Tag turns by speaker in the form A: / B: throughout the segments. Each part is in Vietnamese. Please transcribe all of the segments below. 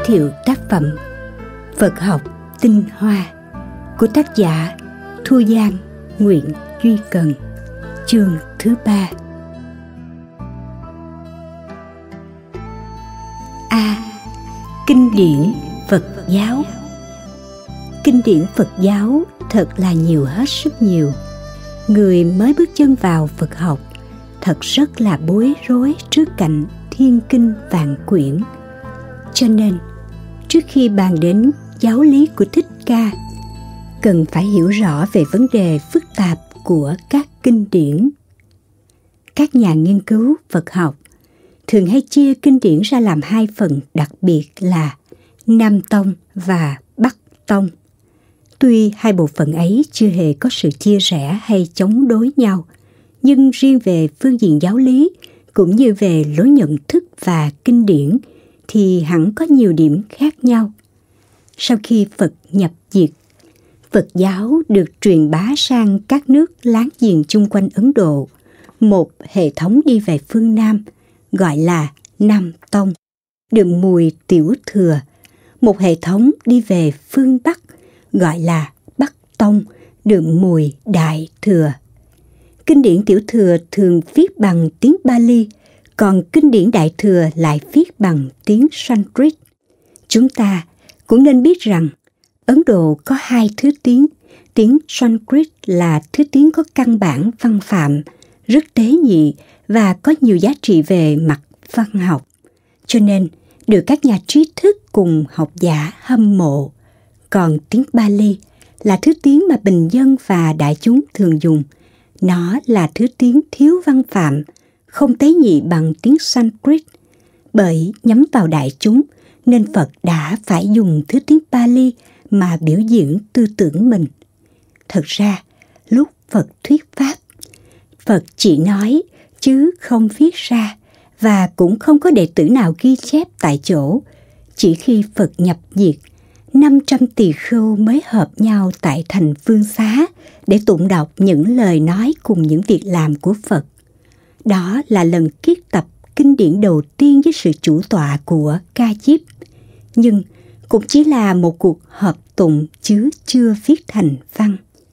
A: thiệu tác phẩm Phật học tinh hoa của tác giả Thu Giang Nguyễn Duy Cần, chương thứ 3. Kinh điển Phật giáo. Kinh điển Phật giáo thật là nhiều, hết sức nhiều. Người mới bước chân vào Phật học thật rất là bối rối trước cảnh thiên kinh vạn quyển. Cho nên, trước khi bàn đến giáo lý của Thích Ca, cần phải hiểu rõ về vấn đề phức tạp của các kinh điển. Các nhà nghiên cứu Phật học thường hay chia kinh điển ra làm hai phần đặc biệt là Nam Tông và Bắc Tông. Tuy hai bộ phận ấy chưa hề có sự chia rẽ hay chống đối nhau, nhưng riêng về phương diện giáo lý cũng như về lối nhận thức và kinh điển thì hẳn có nhiều điểm khác nhau. Sau khi Phật nhập diệt, Phật giáo được truyền bá sang các nước láng giềng chung quanh Ấn Độ. Một hệ thống đi về phương Nam gọi là Nam Tông, đượm mùi Tiểu Thừa. Một hệ thống đi về phương Bắc gọi là Bắc Tông, đượm mùi Đại Thừa. Kinh điển Tiểu Thừa thường viết bằng tiếng Pali, còn kinh điển Đại Thừa lại viết bằng tiếng Sanskrit. Chúng ta cũng nên biết rằng Ấn Độ có hai thứ tiếng. Tiếng Sanskrit là thứ tiếng có căn bản văn phạm, rất tế nhị và có nhiều giá trị về mặt văn học, cho nên được các nhà trí thức cùng học giả hâm mộ. Còn tiếng Pali là thứ tiếng mà bình dân và đại chúng thường dùng. Nó là thứ tiếng thiếu văn phạm, không tế nhị bằng tiếng Sanskrit. Bởi nhắm vào đại chúng nên Phật đã phải dùng thứ tiếng Pali mà biểu diễn tư tưởng mình. Thật ra, lúc Phật thuyết pháp, Phật chỉ nói chứ không viết ra, và cũng không có đệ tử nào ghi chép tại chỗ. Chỉ khi Phật nhập diệt, 500 tỳ khưu mới hợp nhau tại thành Phương Xá để tụng đọc những lời nói cùng những việc làm của Phật. Đó là lần kiết tập kinh điển đầu tiên với sự chủ tọa của Ca Diếp, nhưng cũng chỉ là một cuộc hợp tụng chứ chưa viết thành văn.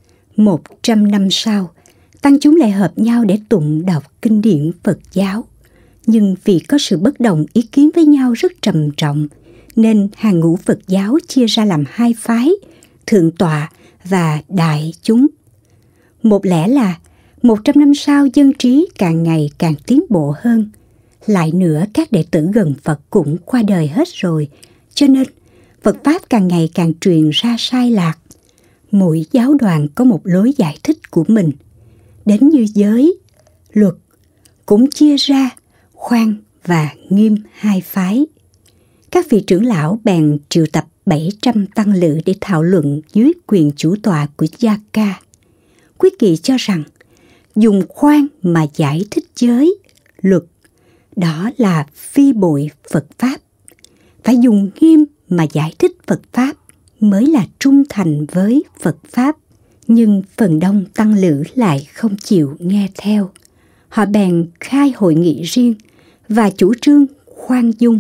A: 100 năm sau, tăng chúng lại hợp nhau để tụng đọc kinh điển Phật giáo. Nhưng vì có sự bất đồng ý kiến với nhau rất trầm trọng, nên hàng ngũ Phật giáo chia ra làm hai phái, thượng tọa và đại chúng. Một lẽ là 100 năm sau dân trí càng ngày càng tiến bộ hơn. Lại nữa, các đệ tử gần Phật cũng qua đời hết rồi, cho nên Phật Pháp càng ngày càng truyền ra sai lạc. Mỗi giáo đoàn có một lối giải thích của mình. Đến như giới, luật cũng chia ra Khoan và Nghiêm hai phái. Các vị trưởng lão bèn triệu tập 700 tăng lữ để thảo luận dưới quyền chủ tọa của Gia Ca. Quyết nghị cho rằng dùng khoan mà giải thích giới, luật, đó là phi bội Phật Pháp. Phải dùng nghiêm mà giải thích Phật Pháp mới là trung thành với Phật Pháp. Nhưng phần đông tăng lữ lại không chịu nghe theo. Họ bèn khai hội nghị riêng và chủ trương khoan dung.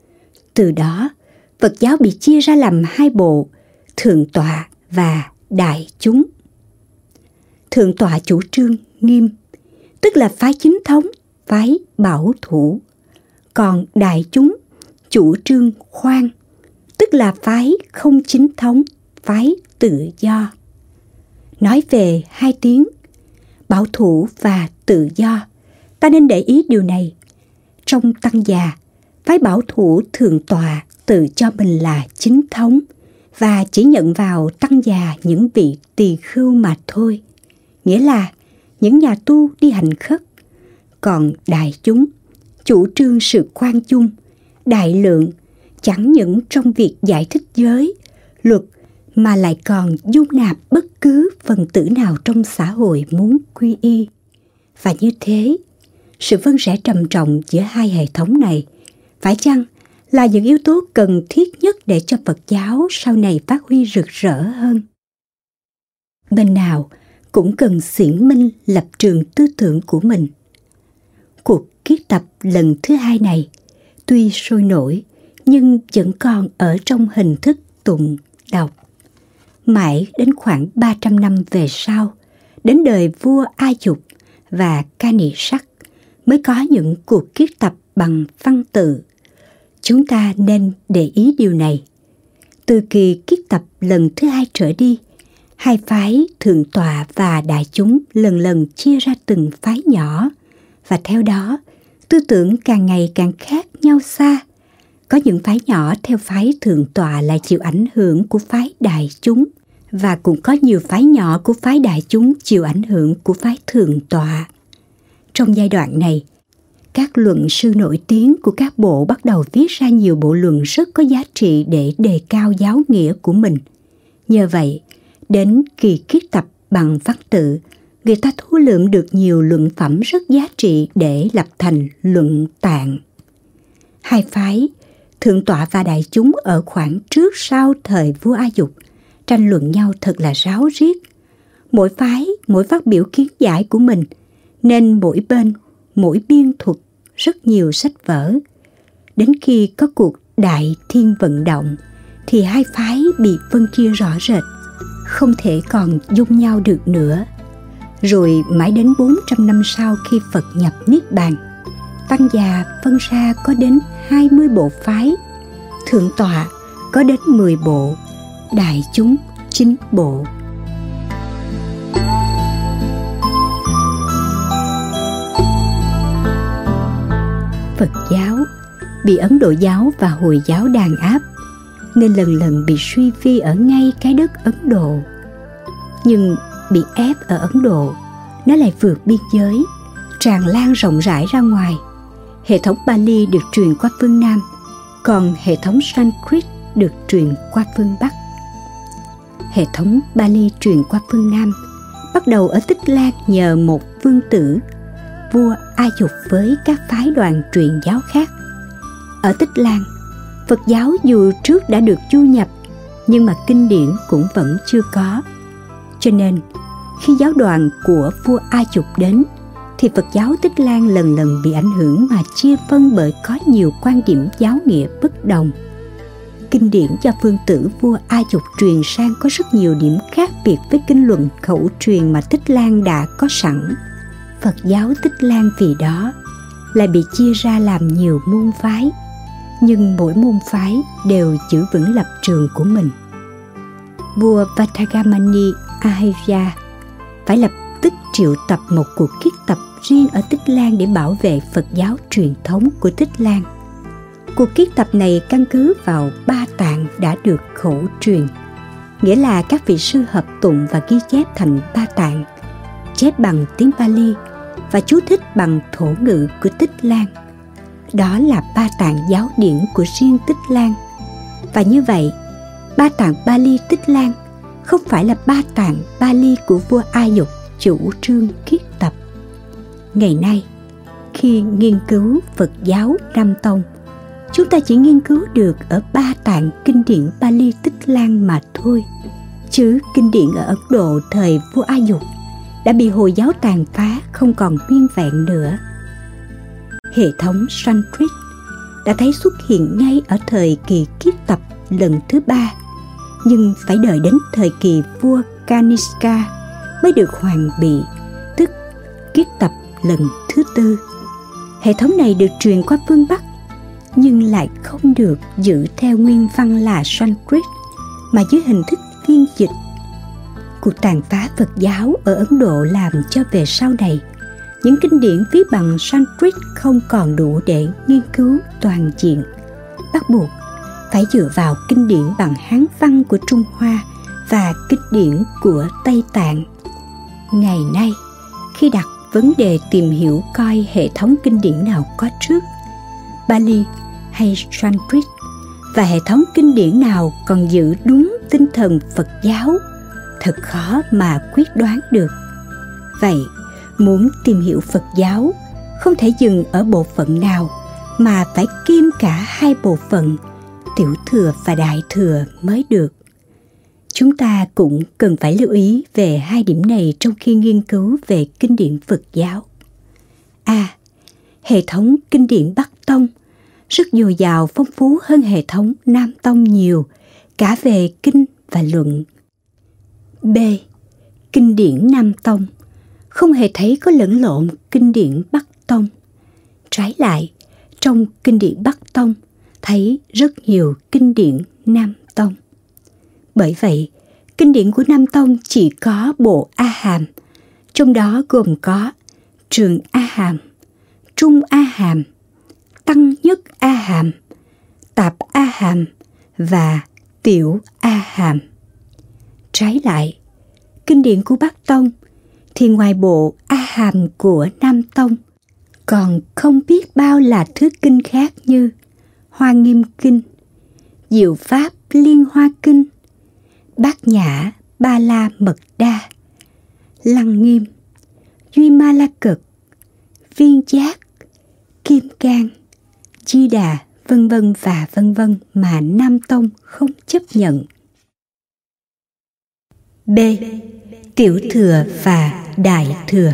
A: Từ đó, Phật giáo bị chia ra làm hai bộ, thượng tọa và đại chúng. Thượng tọa chủ trương nghiêm, tức là phái chính thống, phái bảo thủ. Còn đại chúng chủ trương khoan, tức là phái không chính thống, phái tự do. Nói về hai tiếng, bảo thủ và tự do, ta nên để ý điều này. Trong tăng già, phái bảo thủ thượng tọa tự cho mình là chính thống và chỉ nhận vào tăng già những vị tỳ khưu mà thôi, nghĩa là những nhà tu đi hành khất. Còn đại chúng chủ trương sự khoan dung, đại lượng, chẳng những trong việc giải thích giới, luật, mà lại còn dung nạp bất cứ phần tử nào trong xã hội muốn quy y. Và như thế, sự phân rẽ trầm trọng giữa hai hệ thống này phải chăng là những yếu tố cần thiết nhất để cho Phật giáo sau này phát huy rực rỡ hơn? Bên nào cũng cần xiển minh lập trường tư tưởng của mình. Cuộc kiết tập lần thứ hai này tuy sôi nổi nhưng vẫn còn ở trong hình thức tụng đọc. Mãi đến khoảng 300 năm về sau, đến đời vua A Dục và Kani Sắc mới có những cuộc kiết tập bằng văn tự. Chúng ta nên để ý điều này. Từ kỳ kiết tập lần thứ 2 trở đi, hai phái thượng tọa và đại chúng lần lần chia ra từng phái nhỏ, và theo đó, tư tưởng càng ngày càng khác nhau xa. Có những phái nhỏ theo phái thượng tọa lại chịu ảnh hưởng của phái đại chúng, và cũng có nhiều phái nhỏ của phái đại chúng chịu ảnh hưởng của phái thượng tọa. Trong giai đoạn này, các luận sư nổi tiếng của các bộ bắt đầu viết ra nhiều bộ luận rất có giá trị để đề cao giáo nghĩa của mình. Nhờ vậy, đến kỳ kiết tập bằng văn tự, người ta thu lượm được nhiều luận phẩm rất giá trị để lập thành luận tạng. Hai phái, thượng tọa và đại chúng ở khoảng trước sau thời vua A Dục, tranh luận nhau thật là ráo riết. Mỗi phái, mỗi phát biểu kiến giải của mình, nên mỗi bên, mỗi biên thuật rất nhiều sách vở. Đến khi có cuộc đại thiên vận động, thì hai phái bị phân chia rõ rệt, không thể còn dung nhau được nữa. Rồi mãi đến 400 năm sau khi Phật nhập Niết Bàn, Tăng già phân ra có đến 20 bộ phái, thượng tọa có đến 10 bộ, đại chúng 9 bộ. Phật giáo bị Ấn Độ giáo và Hồi giáo đàn áp, nên lần lần bị suy vi ở ngay cái đất Ấn Độ. Nhưng bị ép ở Ấn Độ, nó lại vượt biên giới, tràn lan rộng rãi ra ngoài. Hệ thống Pali được truyền qua phương Nam, còn hệ thống Sanskrit được truyền qua phương Bắc. Hệ thống Pali truyền qua phương Nam bắt đầu ở Tích Lan nhờ một vương tử, vua A Dục với các phái đoàn truyền giáo khác. Ở Tích Lan, Phật giáo dù trước đã được du nhập, nhưng mà kinh điển cũng vẫn chưa có. Cho nên, khi giáo đoàn của vua A Dục đến, thì Phật giáo Tích Lan lần lần bị ảnh hưởng mà chia phân bởi có nhiều quan điểm giáo nghĩa bất đồng. Kinh điển do vương tử vua A Dục truyền sang có rất nhiều điểm khác biệt với kinh luận khẩu truyền mà Tích Lan đã có sẵn. Phật giáo Tích Lan vì đó lại bị chia ra làm nhiều môn phái, nhưng mỗi môn phái đều giữ vững lập trường của mình. Vua Vatagamani Ahirya phải lập tức triệu tập một cuộc kiết tập riêng ở Tích Lan để bảo vệ Phật giáo truyền thống của Tích Lan. Cuộc kiết tập này căn cứ vào 3 tạng đã được khẩu truyền, nghĩa là các vị sư hợp tụng và ghi chép thành 3 tạng, chép bằng tiếng Pali và chú thích bằng thổ ngữ của Tích Lan. Đó là 3 tạng giáo điển của riêng Tích Lan. Và như vậy, 3 tạng Pali Tích Lan không phải là 3 tạng Pali của vua A Dục chủ trương kiết tập. Ngày nay, khi nghiên cứu Phật giáo Nam Tông, chúng ta chỉ nghiên cứu được ở 3 tạng kinh điển Pali Tích Lan mà thôi, chứ kinh điển ở Ấn Độ thời vua A Dục đã bị Hồi giáo tàn phá, không còn nguyên vẹn nữa. Hệ thống Sanskrit đã thấy xuất hiện ngay ở thời kỳ kiết tập lần thứ 3, nhưng phải đợi đến thời kỳ vua Kanishka mới được hoàn bị, tức kiết tập lần thứ 4. Hệ thống này được truyền qua phương Bắc, nhưng lại không được giữ theo nguyên văn là Sanskrit, mà dưới hình thức phiên dịch. Cuộc tàn phá Phật giáo ở Ấn Độ làm cho về sau này, những kinh điển viết bằng Sanskrit không còn đủ để nghiên cứu toàn diện, bắt buộc phải dựa vào kinh điển bằng Hán văn của Trung Hoa và kinh điển của Tây Tạng. Ngày nay, khi đặt vấn đề tìm hiểu coi hệ thống kinh điển nào có trước, Pali hay Sanskrit, và hệ thống kinh điển nào còn giữ đúng tinh thần Phật giáo, thật khó mà quyết đoán được. Vậy, muốn tìm hiểu Phật giáo không thể dừng ở bộ phận nào, mà phải kiêm cả hai bộ phận, tiểu thừa và đại thừa mới được. Chúng ta cũng cần phải lưu ý về hai điểm này trong khi nghiên cứu về kinh điển Phật giáo. A. Hệ thống kinh điển Bắc Tông rất dồi dào phong phú hơn hệ thống Nam Tông nhiều, cả về kinh và luận. B. Kinh điển Nam Tông không hề thấy có lẫn lộn kinh điển Bắc Tông. Trái lại, trong kinh điển Bắc Tông thấy rất nhiều kinh điển Nam Tông. Bởi vậy, kinh điển của Nam Tông chỉ có bộ A Hàm, trong đó gồm có Trường A Hàm, Trung A Hàm, Tăng Nhất A Hàm, Tạp A Hàm và Tiểu A Hàm. Trái lại, kinh điển của Bắc Tông thì ngoài bộ A Hàm của Nam Tông còn không biết bao là thứ kinh khác như Hoa Nghiêm Kinh, Diệu Pháp Liên Hoa Kinh, Bát Nhã Ba La Mật Đa, Lăng Nghiêm, Duy Ma La Cực, Viên Giác, Kim Cang, Di Đà, vân vân và vân vân mà Nam Tông không chấp nhận. B. Tiểu Thừa và Đại Thừa.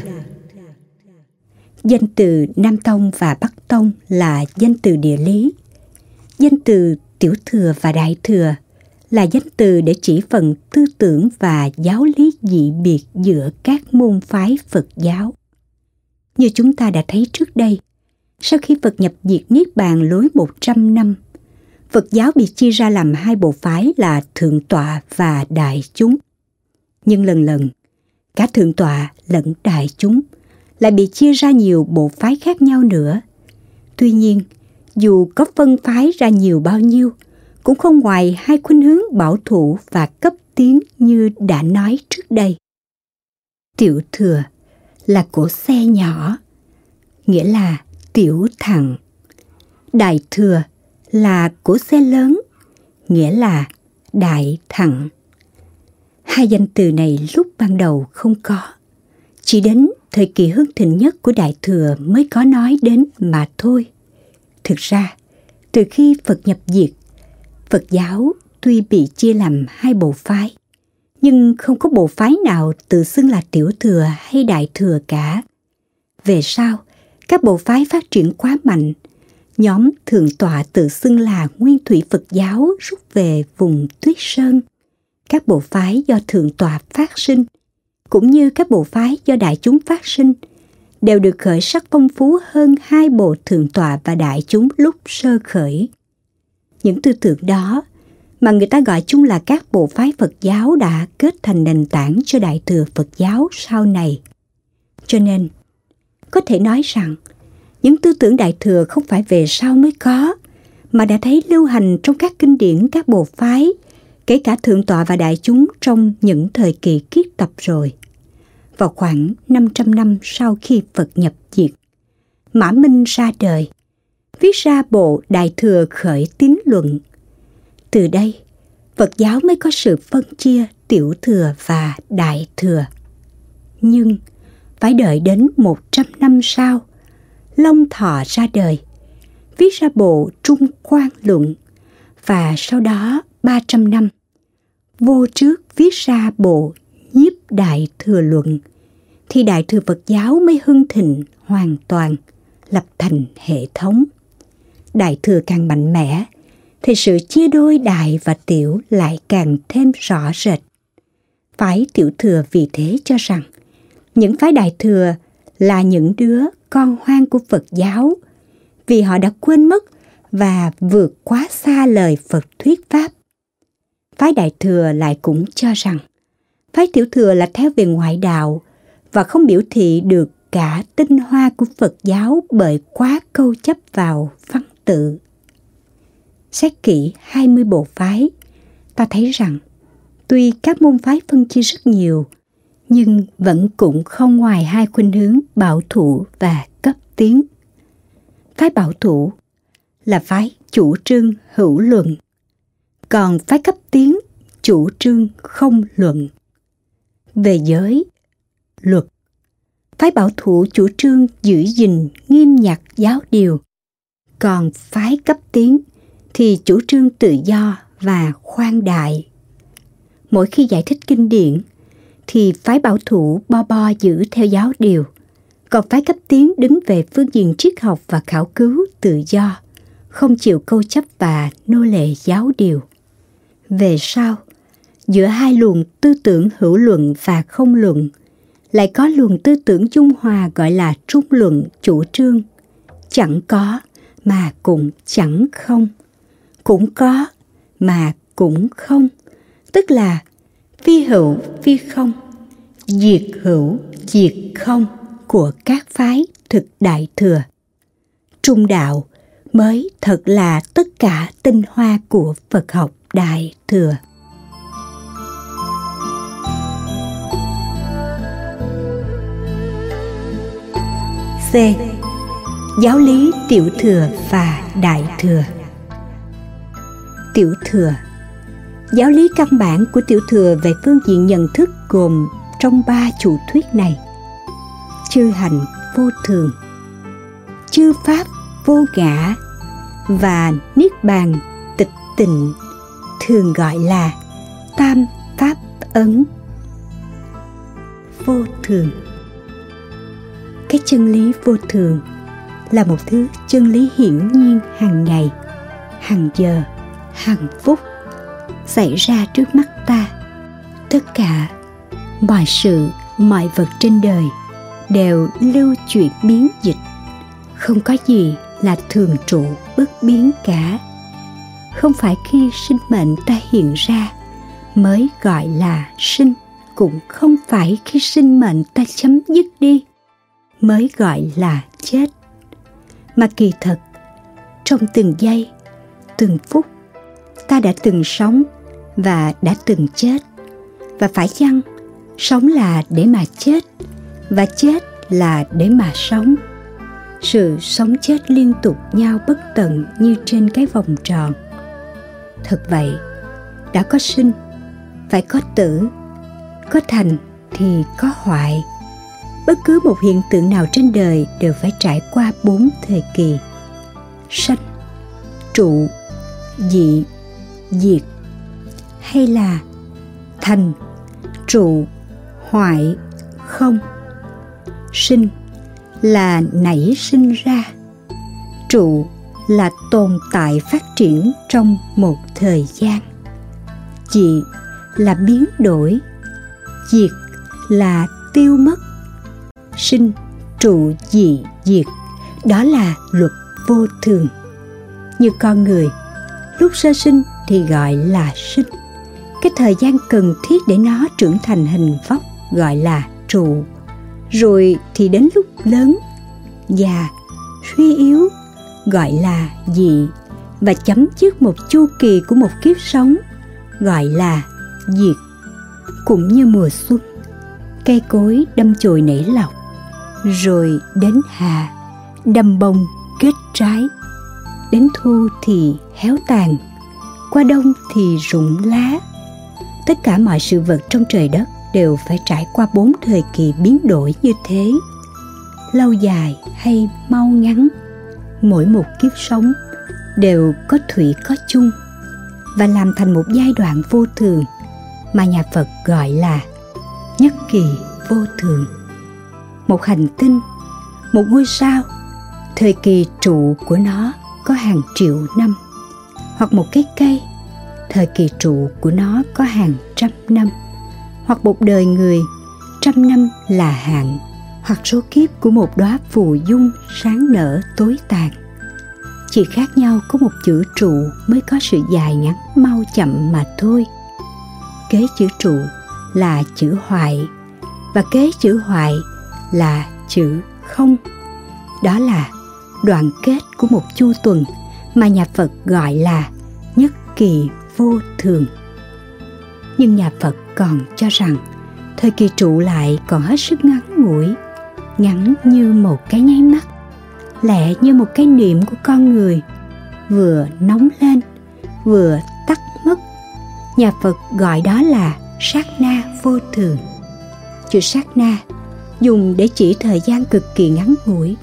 A: Danh từ Nam Tông và Bắc Tông là danh từ địa lý. Danh từ Tiểu Thừa và Đại Thừa là danh từ để chỉ phần tư tưởng và giáo lý dị biệt giữa các môn phái Phật giáo. Như chúng ta đã thấy trước đây, sau khi Phật nhập diệt Niết Bàn lối 100 năm, Phật giáo bị chia ra làm hai bộ phái là Thượng Tọa và Đại Chúng. Nhưng lần lần, cả Thượng Tọa lẫn Đại Chúng lại bị chia ra nhiều bộ phái khác nhau nữa. Tuy nhiên, dù có phân phái ra nhiều bao nhiêu, cũng không ngoài hai khuynh hướng bảo thủ và cấp tiến như đã nói trước đây. Tiểu Thừa là cỗ xe nhỏ, nghĩa là tiểu thặng. Đại Thừa là cỗ xe lớn, nghĩa là đại thặng. Hai danh từ này lúc ban đầu không có, chỉ đến thời kỳ hưng thịnh nhất của Đại Thừa mới có nói đến mà thôi. Thực ra, từ khi Phật nhập diệt, Phật giáo tuy bị chia làm hai bộ phái, nhưng không có bộ phái nào tự xưng là Tiểu Thừa hay Đại Thừa cả. Về sau, các bộ phái phát triển quá mạnh. Nhóm Thượng Tọa tự xưng là Nguyên Thủy Phật giáo rút về vùng Tuyết Sơn. Các bộ phái do Thượng Tọa phát sinh, cũng như các bộ phái do Đại Chúng phát sinh, đều được khởi sắc phong phú hơn hai bộ Thượng Tọa và Đại Chúng lúc sơ khởi. Những tư tưởng đó mà người ta gọi chung là các bộ phái Phật giáo đã kết thành nền tảng cho Đại Thừa Phật giáo sau này. Cho nên, có thể nói rằng, những tư tưởng Đại Thừa không phải về sau mới có, mà đã thấy lưu hành trong các kinh điển các bộ phái, kể cả Thượng Tọa và Đại Chúng trong những thời kỳ kiết tập rồi. Vào khoảng 500 năm sau khi Phật nhập diệt, Mã Minh ra đời, viết ra bộ Đại Thừa Khởi Tín Luận. Từ đây, Phật giáo mới có sự phân chia Tiểu Thừa và Đại Thừa. Nhưng phải đợi đến 100 năm sau, Long Thọ ra đời, viết ra bộ Trung Quan Luận, và sau đó 300 năm, Vô Trước viết ra bộ Nhiếp Đại Thừa Luận, thì Đại Thừa Phật giáo mới hưng thịnh hoàn toàn, lập thành hệ thống. Đại Thừa càng mạnh mẽ, thì sự chia đôi Đại và Tiểu lại càng thêm rõ rệt. Phái Tiểu Thừa vì thế cho rằng, những phái Đại Thừa là những đứa con hoang của Phật giáo, vì họ đã quên mất và vượt quá xa lời Phật thuyết pháp. Phái Đại Thừa lại cũng cho rằng, phái Tiểu Thừa là theo về ngoại đạo và không biểu thị được cả tinh hoa của Phật giáo bởi quá câu chấp vào văn tự. Xét kỹ 20 bộ phái, ta thấy rằng tuy các môn phái phân chia rất nhiều, nhưng vẫn cũng không ngoài hai khuynh hướng bảo thủ và cấp tiến. Phái bảo thủ là phái chủ trương hữu luận, còn phái cấp tiến chủ trương không luận. Về giới, luật, phái bảo thủ chủ trương giữ gìn nghiêm nhặt giáo điều, còn phái cấp tiến thì chủ trương tự do và khoan đại. Mỗi khi giải thích kinh điển, thì phái bảo thủ bo giữ theo giáo điều, còn phái cấp tiến đứng về phương diện triết học và khảo cứu tự do, không chịu câu chấp và nô lệ giáo điều. Về sau, giữa hai luồng tư tưởng hữu luận và không luận, lại có luồng tư tưởng trung hòa gọi là trung luận chủ trương. Chẳng có mà cũng chẳng không, cũng có mà cũng không, tức là phi hữu phi không, diệt hữu diệt không của các phái thực đại thừa. Trung đạo mới thật là tất cả tinh hoa của Phật học đại thừa. C. Giáo lý tiểu thừa và đại thừa. Tiểu thừa. Giáo lý căn bản của tiểu thừa về phương diện nhận thức gồm trong 3 chủ thuyết này: chư hành vô thường, chư pháp vô ngã và niết bàn tịch tịnh, thường gọi là tam pháp ấn. Vô thường. Cái chân lý vô thường là một thứ chân lý hiển nhiên hàng ngày, hàng giờ, hàng phút xảy ra trước mắt ta. Tất cả mọi sự, mọi vật trên đời đều lưu chuyển biến dịch, không có gì là thường trụ bất biến cả. Không phải khi sinh mệnh ta hiện ra mới gọi là sinh, cũng không phải khi sinh mệnh ta chấm dứt đi mới gọi là chết, mà kỳ thật trong từng giây, từng phút ta đã từng sống và đã từng chết. Và phải chăng sống là để mà chết và chết là để mà sống? Sự sống chết liên tục nhau bất tận như trên cái vòng tròn. Thật vậy, đã có sinh phải có tử, có thành thì có hoại. Bất cứ một hiện tượng nào trên đời đều phải trải qua 4 thời kỳ: sanh, trụ, dị, diệt, hay là thành, trụ, hoại, không. Sinh là nảy sinh ra, trụ là tồn tại phát triển trong một thời gian, dị là biến đổi, diệt là tiêu mất. Sinh, trụ, dị, diệt, đó là luật vô thường. Như con người, lúc sơ sinh thì gọi là sinh. Cái thời gian cần thiết để nó trưởng thành hình vóc gọi là trụ. Rồi thì đến lúc lớn, già, suy yếu gọi là dị, và chấm dứt một chu kỳ của một kiếp sống gọi là diệt. Cũng như mùa xuân, cây cối đâm chồi nảy lọc, rồi đến hạ, đâm bông kết trái, đến thu thì héo tàn, qua đông thì rụng lá. Tất cả mọi sự vật trong trời đất đều phải trải qua 4 thời kỳ biến đổi như thế. Lâu dài hay mau ngắn, mỗi một kiếp sống đều có thủy có chung và làm thành một giai đoạn vô thường mà nhà Phật gọi là nhất kỳ vô thường. Một hành tinh, một ngôi sao, thời kỳ trụ của nó có hàng triệu năm. Hoặc một cái cây, thời kỳ trụ của nó có hàng trăm năm. Hoặc một đời người, 100 năm là hạn. Hoặc số kiếp của một đóa phù dung sáng nở tối tàn. Chỉ khác nhau có một chữ trụ mới có sự dài ngắn mau chậm mà thôi. Kế chữ trụ là chữ hoại, và kế chữ hoại là chữ không. Đó là đoạn kết của một chu tuần mà nhà Phật gọi là nhất kỳ vô thường. Nhưng nhà Phật còn cho rằng thời kỳ trụ lại còn hết sức ngắn ngủi, ngắn như một cái nháy mắt, lẹ như một cái niệm của con người, vừa nóng lên vừa tắt mất. Nhà Phật gọi đó là sát na vô thường. Chữ sát na dùng để chỉ thời gian cực kỳ ngắn ngủi,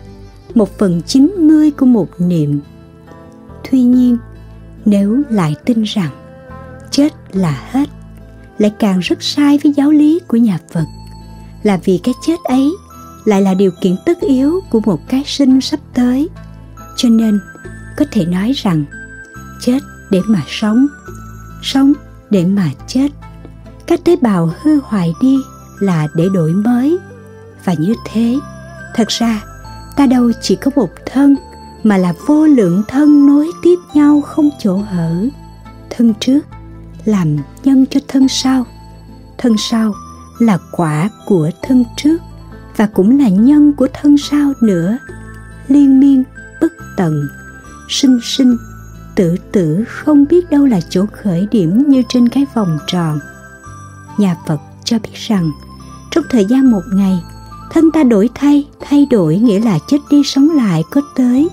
A: 1/90 của một niệm. Tuy nhiên, nếu lại tin rằng chết là hết, lại càng rất sai với giáo lý của nhà Phật, là vì cái chết ấy lại là điều kiện tất yếu của một cái sinh sắp tới. Cho nên có thể nói rằng chết để mà sống, sống để mà chết. Các tế bào hư hoại đi là để đổi mới. Và như thế, thật ra ta đâu chỉ có một thân, mà là vô lượng thân nối tiếp nhau không chỗ hở. Thân trước làm nhân cho thân sau, thân sau là quả của thân trước và cũng là nhân của thân sau nữa. Liên miên bất tận, sinh sinh tử tử, không biết đâu là chỗ khởi điểm như trên cái vòng tròn. Nhà Phật cho biết rằng trong thời gian một ngày, thân ta đổi thay đổi nghĩa là chết đi sống lại có tới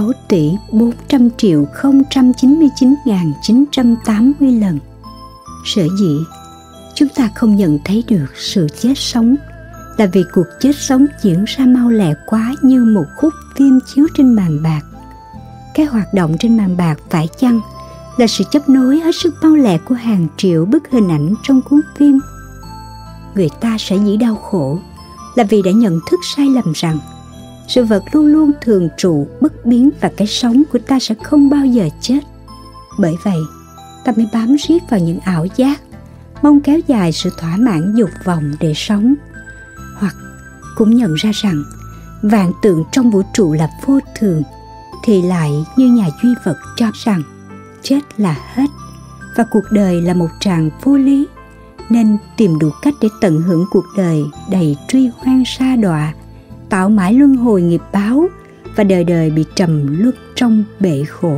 A: 6.400.099.980 lần. Sở dĩ chúng ta không nhận thấy được sự chết sống là vì cuộc chết sống diễn ra mau lẹ quá, như một khúc phim chiếu trên màn bạc. Cái hoạt động trên màn bạc phải chăng là sự chấp nối hết sức mau lẹ của hàng triệu bức hình ảnh trong cuốn phim? Người ta sẽ dĩ đau khổ là vì đã nhận thức sai lầm rằng sự vật luôn luôn thường trụ, bất biến và cái sống của ta sẽ không bao giờ chết. Bởi vậy, ta mới bám riết vào những ảo giác, mong kéo dài sự thỏa mãn dục vọng để sống. Hoặc cũng nhận ra rằng vạn tượng trong vũ trụ là vô thường, thì lại như nhà duy vật cho rằng chết là hết và cuộc đời là một tràng vô lý, nên tìm đủ cách để tận hưởng cuộc đời đầy truy hoang sa đọa, tạo mãi luân hồi nghiệp báo và đời đời bị trầm luân trong bể khổ.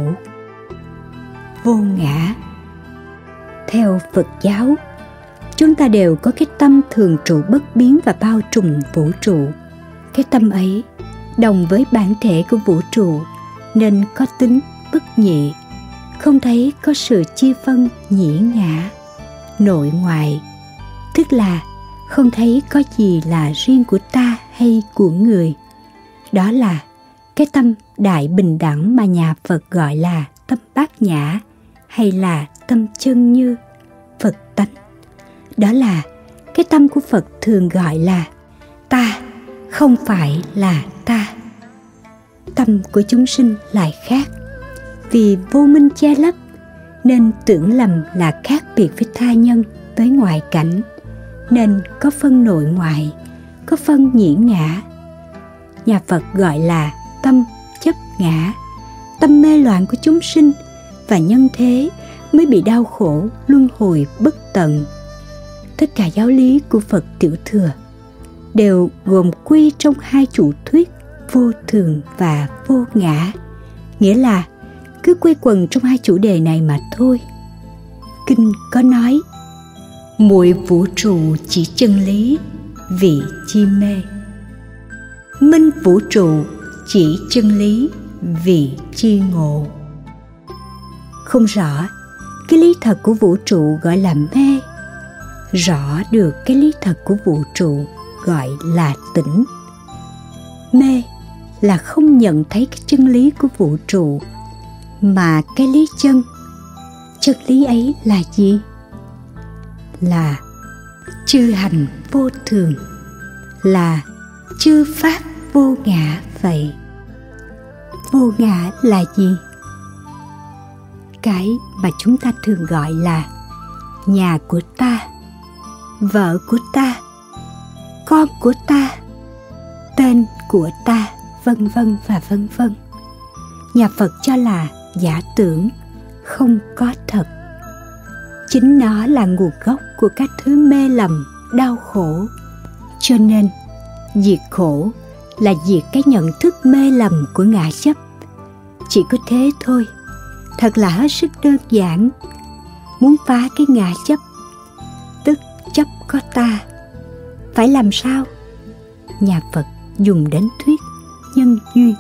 A: Vô ngã. Theo Phật giáo, chúng ta đều có cái tâm thường trụ bất biến và bao trùm vũ trụ. Cái tâm ấy đồng với bản thể của vũ trụ nên có tính bất nhị, không thấy có sự chia phân nhĩ ngã, nội ngoại, tức là không thấy có gì là riêng của ta hay của người. Đó là cái tâm đại bình đẳng mà nhà Phật gọi là tâm bát nhã hay là tâm chân như, Phật tánh. Đó là cái tâm của Phật thường gọi là ta, không phải là ta. Tâm của chúng sinh lại khác. Vì vô minh che lấp nên tưởng lầm là khác biệt với tha nhân, với ngoại cảnh, nên có phân nội ngoại, có phân nhĩ ngã. Nhà Phật gọi là tâm chấp ngã, tâm mê loạn của chúng sinh, và nhân thế mới bị đau khổ luân hồi bất tận. Tất cả giáo lý của Phật Tiểu Thừa đều gồm quy trong hai chủ thuyết vô thường và vô ngã, nghĩa là cứ quây quần trong hai chủ đề này mà thôi. Kinh có nói: muội vũ trụ chỉ chân lý, vị chi mê. Minh vũ trụ chỉ chân lý, vị chi ngộ. Không rõ cái lý thật của vũ trụ gọi là mê, rõ được cái lý thật của vũ trụ gọi là tỉnh. Mê là không nhận thấy cái chân lý của vũ trụ, mà cái lý chân. Chân lý ấy là gì? Là chư hành vô thường, là chư pháp vô ngã vậy. Vô ngã là gì? Cái mà chúng ta thường gọi là nhà của ta, vợ của ta, con của ta, tên của ta, vân vân và vân vân. Nhà Phật cho là giả tưởng, không có thật. Chính nó là nguồn gốc của các thứ mê lầm, đau khổ. Cho nên diệt khổ là diệt cái nhận thức mê lầm của ngã chấp. Chỉ có thế thôi. Thật là hết sức đơn giản. Muốn phá cái ngã chấp, tức chấp có ta, phải làm sao? Nhà Phật dùng đến thuyết nhân duyên.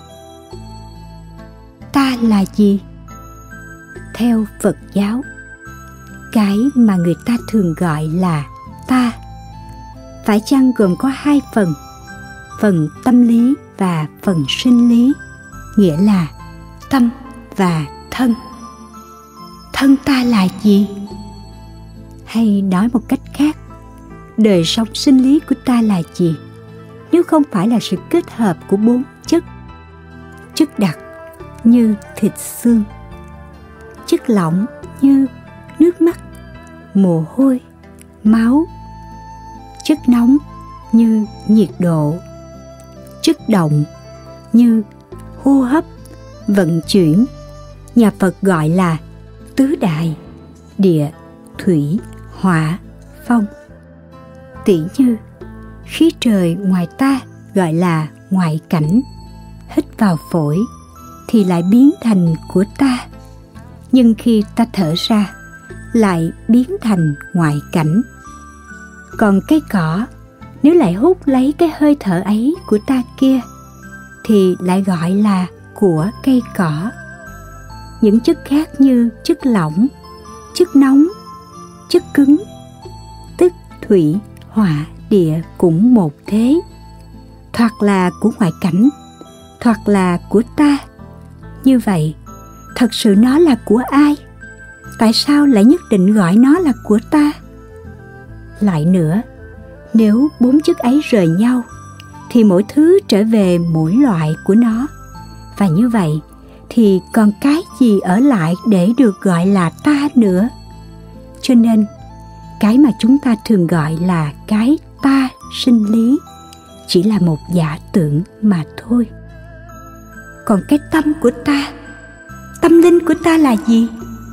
A: Ta là gì? Theo Phật giáo, cái mà người ta thường gọi là ta phải chăng gồm có hai phần, phần tâm lý và phần sinh lý, nghĩa là tâm và thân. Thân ta là gì? Hay nói một cách khác, đời sống sinh lý của ta là gì, nếu không phải là sự kết hợp của bốn chất: chất đặc, như thịt xương, chất lỏng như nước mắt, mồ hôi, máu, chất nóng như nhiệt độ, chất động như hô hấp, vận chuyển. Nhà Phật gọi là tứ đại: địa, thủy, hỏa, phong. Tỉ như khí trời ngoài ta gọi là ngoại cảnh, hít vào phổi thì lại biến thành của ta, nhưng khi ta thở ra lại biến thành ngoại cảnh. Còn cây cỏ, nếu lại hút lấy cái hơi thở ấy của ta kia thì lại gọi là của cây cỏ. Những chất khác như chất lỏng, chất nóng, chất cứng, tức thủy, hỏa, địa cũng một thế, thoạt là của ngoại cảnh, thoạt là của ta. Như vậy, thật sự nó là của ai? Tại sao lại nhất định gọi nó là của ta? Lại nữa, nếu bốn chất ấy rời nhau thì mỗi thứ trở về mỗi loại của nó, và như vậy thì còn cái gì ở lại để được gọi là ta nữa? Cho nên, cái mà chúng ta thường gọi là cái ta sinh lý chỉ là một giả tưởng mà thôi. Còn cái tâm của ta, tâm linh của ta là gì?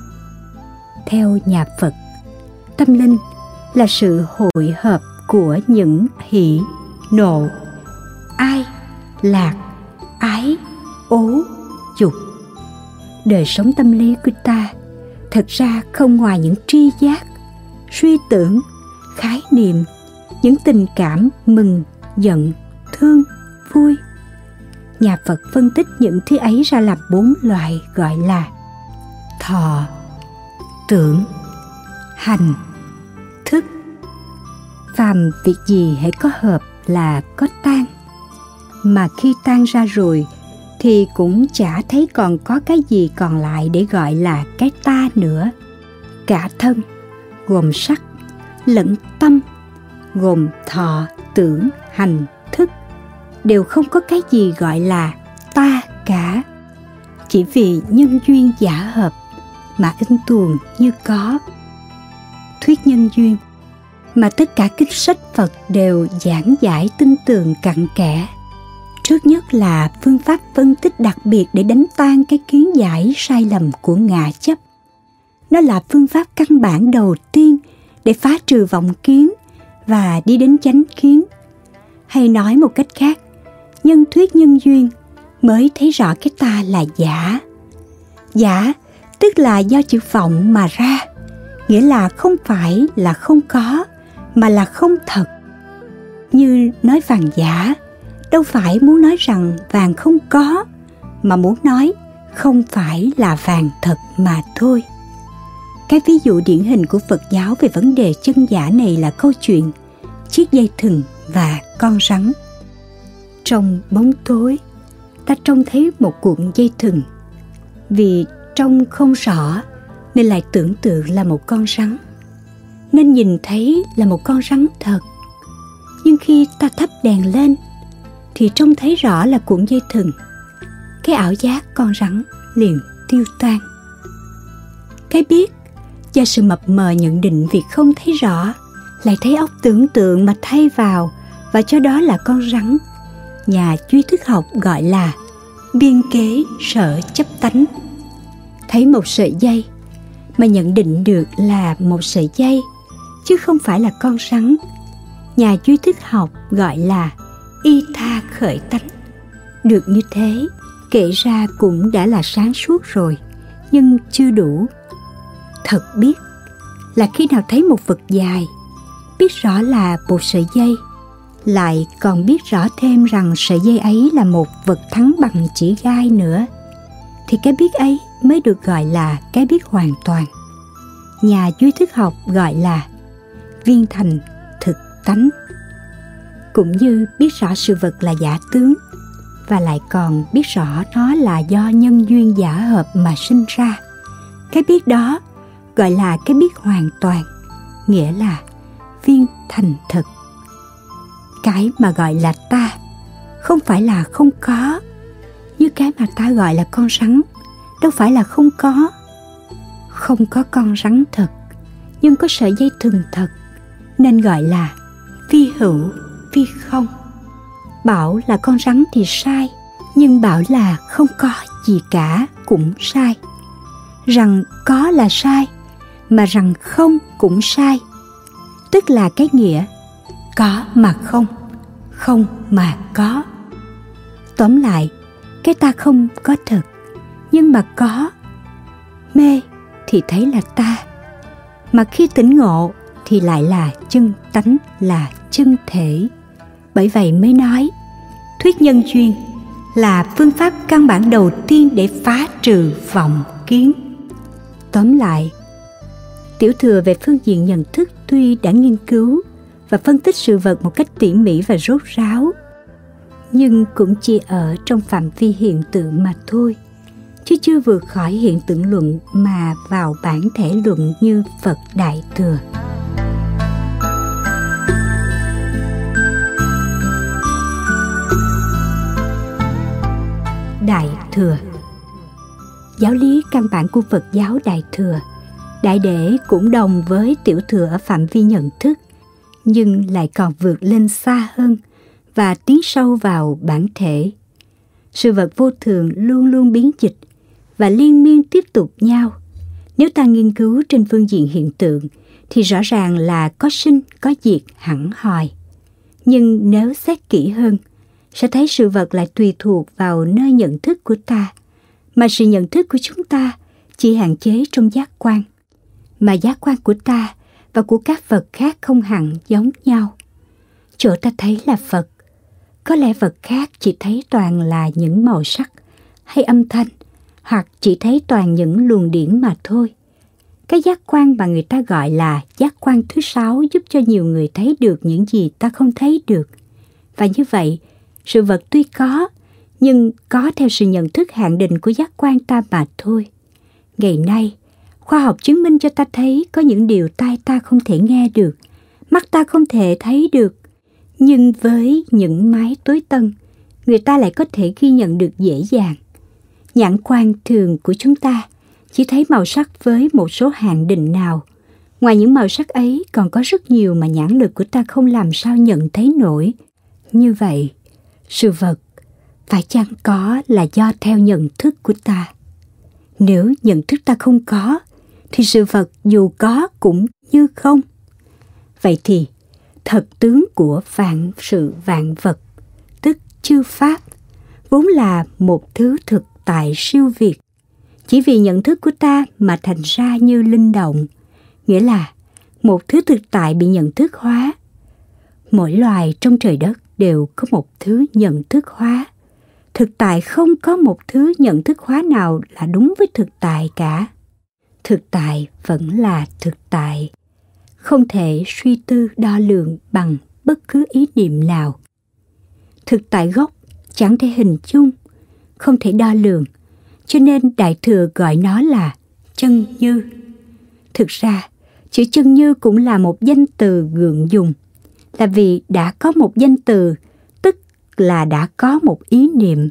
A: Theo nhà Phật, tâm linh là sự hội hợp của những hỷ, nộ, ai, lạc, ái, ố, dục. Đời sống tâm lý của ta thật ra không ngoài những tri giác, suy tưởng, khái niệm, những tình cảm mừng, giận, thương, vui. Nhà Phật phân tích những thứ ấy ra làm 4 loại, gọi là thọ, tưởng, hành, thức. Phàm việc gì hễ có hợp là có tan, mà khi tan ra rồi thì cũng chả thấy còn có cái gì còn lại để gọi là cái ta nữa. Cả thân, gồm sắc, lẫn tâm, gồm thọ, tưởng, hành, thức, đều không có cái gì gọi là ta cả. Chỉ vì nhân duyên giả hợp mà in tuồng như có. Thuyết nhân duyên mà tất cả kinh sách Phật đều giảng giải tinh tường cặn kẽ. Trước nhất là phương pháp phân tích đặc biệt để đánh tan cái kiến giải sai lầm của ngã chấp. Nó là phương pháp căn bản đầu tiên để phá trừ vọng kiến và đi đến chánh kiến. Hay nói một cách khác, nhân thuyết nhân duyên mới thấy rõ cái ta là giả. Giả tức là do chữ vọng mà ra, nghĩa là không phải là không có, mà là không thật. Như nói vàng giả, đâu phải muốn nói rằng vàng không có, mà muốn nói không phải là vàng thật mà thôi. Cái ví dụ điển hình của Phật giáo về vấn đề chân giả này là câu chuyện chiếc dây thừng và con rắn. Trong bóng tối, ta trông thấy một cuộn dây thừng. Vì trông không rõ nên lại tưởng tượng là một con rắn, nên nhìn thấy là một con rắn thật. Nhưng khi ta thắp đèn lên thì trông thấy rõ là cuộn dây thừng. Cái ảo giác con rắn liền tiêu tan. Cái biết do sự mập mờ nhận định việc không thấy rõ, lại thấy óc tưởng tượng mà thay vào và cho đó là con rắn, nhà duy thức học gọi là biên kế sở chấp tánh. Thấy một sợi dây mà nhận định được là một sợi dây chứ không phải là con rắn, nhà duy thức học gọi là y tha khởi tánh. Được như thế, kể ra cũng đã là sáng suốt rồi, nhưng chưa đủ. Thật biết là khi nào thấy một vật dài, biết rõ là một sợi dây, lại còn biết rõ thêm rằng sợi dây ấy là một vật thắng bằng chỉ gai nữa, thì cái biết ấy mới được gọi là cái biết hoàn toàn. Nhà duy thức học gọi là viên thành thực tánh. Cũng như biết rõ sự vật là giả tướng, và lại còn biết rõ nó là do nhân duyên giả hợp mà sinh ra. Cái biết đó gọi là cái biết hoàn toàn, nghĩa là viên thành thực. Cái mà gọi là ta không phải là không có, như cái mà ta gọi là con rắn đâu phải là không có. Không có con rắn thật, nhưng có sợi dây thừng thật, nên gọi là phi hữu phi không. Bảo là con rắn thì sai, nhưng bảo là không có gì cả cũng sai. Rằng có là sai, mà rằng không cũng sai. Tức là cái nghĩa có mà không, không mà có. Tóm lại, cái ta không có thật, nhưng mà có. Mê thì thấy là ta, mà khi tỉnh ngộ thì lại là chân tánh, là chân thể. Bởi vậy mới nói, thuyết nhân duyên là phương pháp căn bản đầu tiên để phá trừ vọng kiến. Tóm lại, Tiểu Thừa về phương diện nhận thức tuy đã nghiên cứu và phân tích sự vật một cách tỉ mỉ và rốt ráo, nhưng cũng chỉ ở trong phạm vi hiện tượng mà thôi, chứ chưa vượt khỏi hiện tượng luận mà vào bản thể luận như Phật Đại Thừa. Đại Thừa, giáo lý căn bản của Phật giáo Đại Thừa. Đại Để cũng đồng với Tiểu Thừa ở phạm vi nhận thức, nhưng lại còn vượt lên xa hơn và tiến sâu vào bản thể. Sự vật vô thường luôn luôn biến dịch và liên miên tiếp tục nhau. Nếu ta nghiên cứu trên phương diện hiện tượng thì rõ ràng là có sinh có diệt hẳn hoi. Nhưng nếu xét kỹ hơn, sẽ thấy sự vật lại tùy thuộc vào nơi nhận thức của ta, mà sự nhận thức của chúng ta chỉ hạn chế trong giác quan, mà giác quan của ta và của các vật khác không hẳn giống nhau. Chỗ ta thấy là Phật, có lẽ vật khác chỉ thấy toàn là những màu sắc hay âm thanh, hoặc chỉ thấy toàn những luồng điển mà thôi. Cái giác quan mà người ta gọi là giác quan thứ 6 giúp cho nhiều người thấy được những gì ta không thấy được. Và như vậy, sự vật tuy có, nhưng có theo sự nhận thức hạn định của giác quan ta mà thôi. Ngày nay, khoa học chứng minh cho ta thấy có những điều tai ta không thể nghe được, mắt ta không thể thấy được. Nhưng với những máy tối tân, người ta lại có thể ghi nhận được dễ dàng. Nhãn quan thường của chúng ta chỉ thấy màu sắc với một số hạn định nào. Ngoài những màu sắc ấy còn có rất nhiều mà nhãn lực của ta không làm sao nhận thấy nổi. Như vậy, sự vật phải chăng có là do theo nhận thức của ta? Nếu nhận thức ta không có, thì sự vật dù có cũng như không. Vậy thì, thật tướng của vạn sự vạn vật, tức chư pháp, vốn là một thứ thực tại siêu việt. Chỉ vì nhận thức của ta mà thành ra như linh động, nghĩa là một thứ thực tại bị nhận thức hóa. Mỗi loài trong trời đất đều có một thứ nhận thức hóa. Thực tại không có một thứ nhận thức hóa nào là đúng với thực tại cả. Thực tại vẫn là thực tại, không thể suy tư đo lường bằng bất cứ ý niệm nào. Thực tại gốc chẳng thể hình dung, không thể đo lường, cho nên Đại Thừa gọi nó là chân như. Thực ra, chữ chân như cũng là một danh từ gượng dùng, là vì đã có một danh từ, tức là đã có một ý niệm.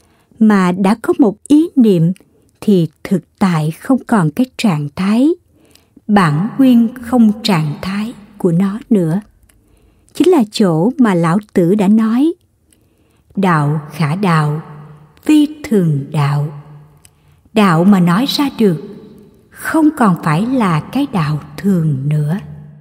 A: Mà đã có một ý niệm thì thực tại không còn cái trạng thái, bản nguyên không trạng thái của nó nữa. Chính là chỗ mà Lão Tử đã nói, đạo khả đạo, phi thường đạo. Đạo mà nói ra được, không còn phải là cái đạo thường nữa.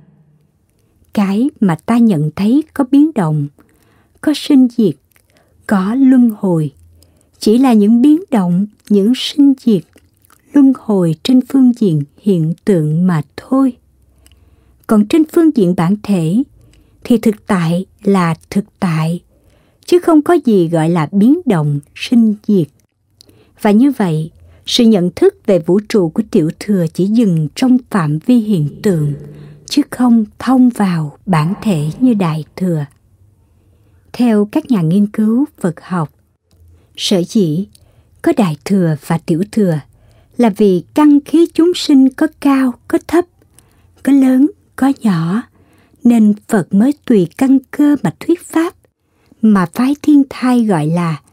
A: Cái mà ta nhận thấy có biến động, có sinh diệt, có luân hồi, chỉ là những biến động, những sinh diệt, luân hồi trên phương diện hiện tượng mà thôi. Còn trên phương diện bản thể, thì thực tại là thực tại, chứ không có gì gọi là biến động, sinh diệt. Và như vậy, sự nhận thức về vũ trụ của Tiểu Thừa chỉ dừng trong phạm vi hiện tượng, chứ không thông vào bản thể như Đại Thừa. Theo các nhà nghiên cứu Phật học, sở dĩ có Đại Thừa và Tiểu Thừa là vì căn khí chúng sinh có cao, có thấp, có lớn, có nhỏ, nên Phật mới tùy căn cơ mà thuyết pháp, mà phái Thiên Thai gọi là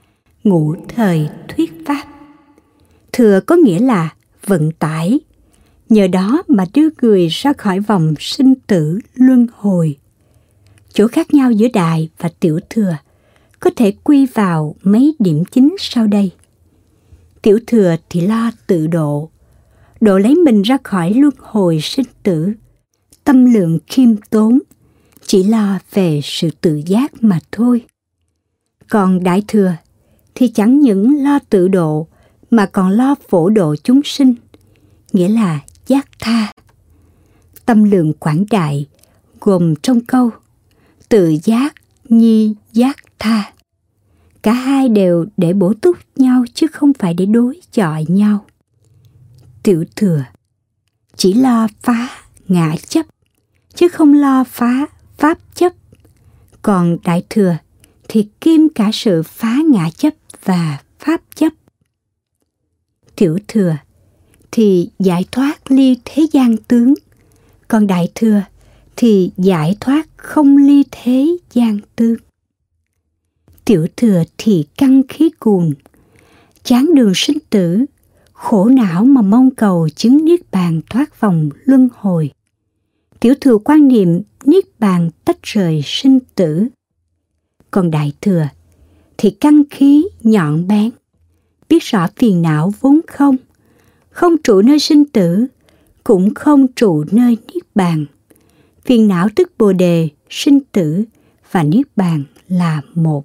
A: ngụ thời thuyết pháp. Thừa có nghĩa là vận tải, nhờ đó mà đưa người ra khỏi vòng sinh tử luân hồi. Chỗ khác nhau giữa đại và tiểu thừa có thể quy vào mấy điểm chính sau đây. Tiểu thừa thì lo tự độ lấy mình ra khỏi luân hồi sinh tử, tâm lượng khiêm tốn, chỉ lo về sự tự giác mà thôi. Còn đại thừa thì chẳng những lo tự độ mà còn lo phổ độ chúng sinh, nghĩa là giác tha. Tâm lượng quảng đại gồm trong câu tự giác nhi giác tha. Cả hai đều để bổ túc nhau chứ không phải để đối chọi nhau. Tiểu thừa chỉ lo phá ngã chấp chứ không lo phá pháp chấp. Còn đại thừa thì kiêm cả sự phá ngã chấp và pháp chấp. Tiểu thừa thì giải thoát ly thế gian tướng, còn đại thừa thì giải thoát không ly thế gian tướng. Tiểu thừa thì căng khí cuồng, chán đường sinh tử, khổ não mà mong cầu chứng niết bàn thoát vòng luân hồi. Tiểu thừa quan niệm niết bàn tách rời sinh tử. Còn đại thừa thì căng khí nhọn bén, biết rõ phiền não vốn không trụ nơi sinh tử, cũng không trụ nơi niết bàn. Phiền não tức bồ đề, sinh tử và niết bàn là một.